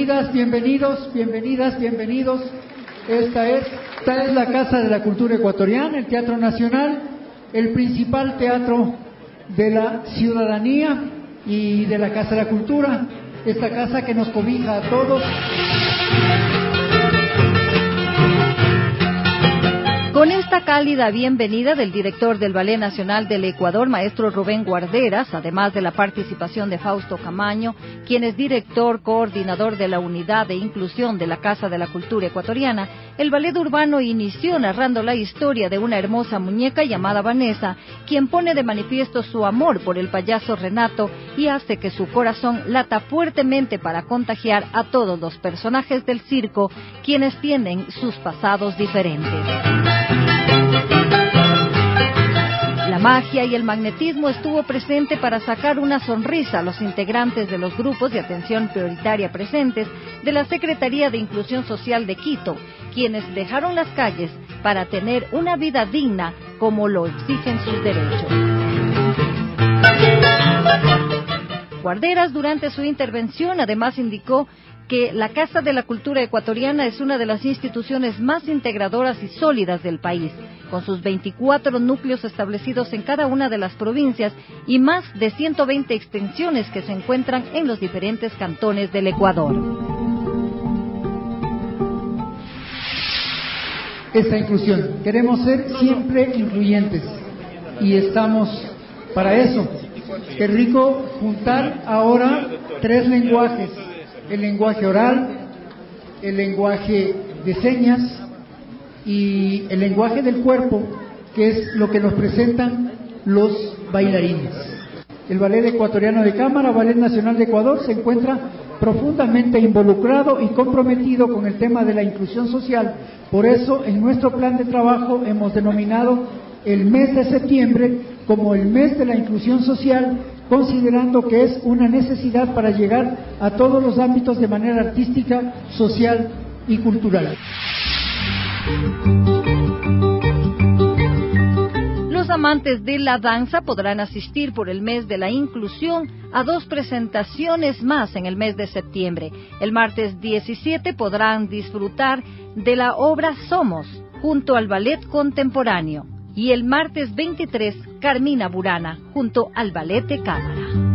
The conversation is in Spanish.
bienvenidas, bienvenidos. Esta es la Casa de la Cultura Ecuatoriana, el Teatro Nacional, el principal teatro de la ciudadanía y de la Casa de la Cultura, esta casa que nos cobija a todos. Con esta cálida bienvenida del director del Ballet Nacional del Ecuador, maestro Rubén Guarderas, además de la participación de Fausto Camaño, quien es director coordinador de la Unidad de Inclusión de la Casa de la Cultura Ecuatoriana, el ballet urbano inició narrando la historia de una hermosa muñeca llamada Vanessa, quien pone de manifiesto su amor por el payaso Renato y hace que su corazón lata fuertemente para contagiar a todos los personajes del circo, quienes tienen sus pasados diferentes. La magia y el magnetismo estuvo presente para sacar una sonrisa a los integrantes de los grupos de atención prioritaria presentes de la Secretaría de Inclusión Social de Quito, quienes dejaron las calles para tener una vida digna como lo exigen sus derechos. Guarderas, durante su intervención, además indicó que la Casa de la Cultura Ecuatoriana es una de las instituciones más integradoras y sólidas del país, con sus 24 núcleos establecidos en cada una de las provincias y más de 120 extensiones que se encuentran en los diferentes cantones del Ecuador. Esta inclusión, queremos ser siempre incluyentes y estamos para eso. Qué rico juntar ahora 3 lenguajes. El lenguaje oral, el lenguaje de señas y el lenguaje del cuerpo, que es lo que nos presentan los bailarines. El Ballet Ecuatoriano de Cámara, Ballet Nacional de Ecuador, se encuentra profundamente involucrado y comprometido con el tema de la inclusión social. Por eso, en nuestro plan de trabajo hemos denominado el mes de septiembre como el mes de la inclusión social, considerando que es una necesidad para llegar a todos los ámbitos de manera artística, social y cultural. Los amantes de la danza podrán asistir por el mes de la inclusión a 2 presentaciones más en el mes de septiembre. El martes 17 podrán disfrutar de la obra Somos, junto al Ballet Contemporáneo. Y el martes 23, Carmina Burana, junto al Ballet de Cámara.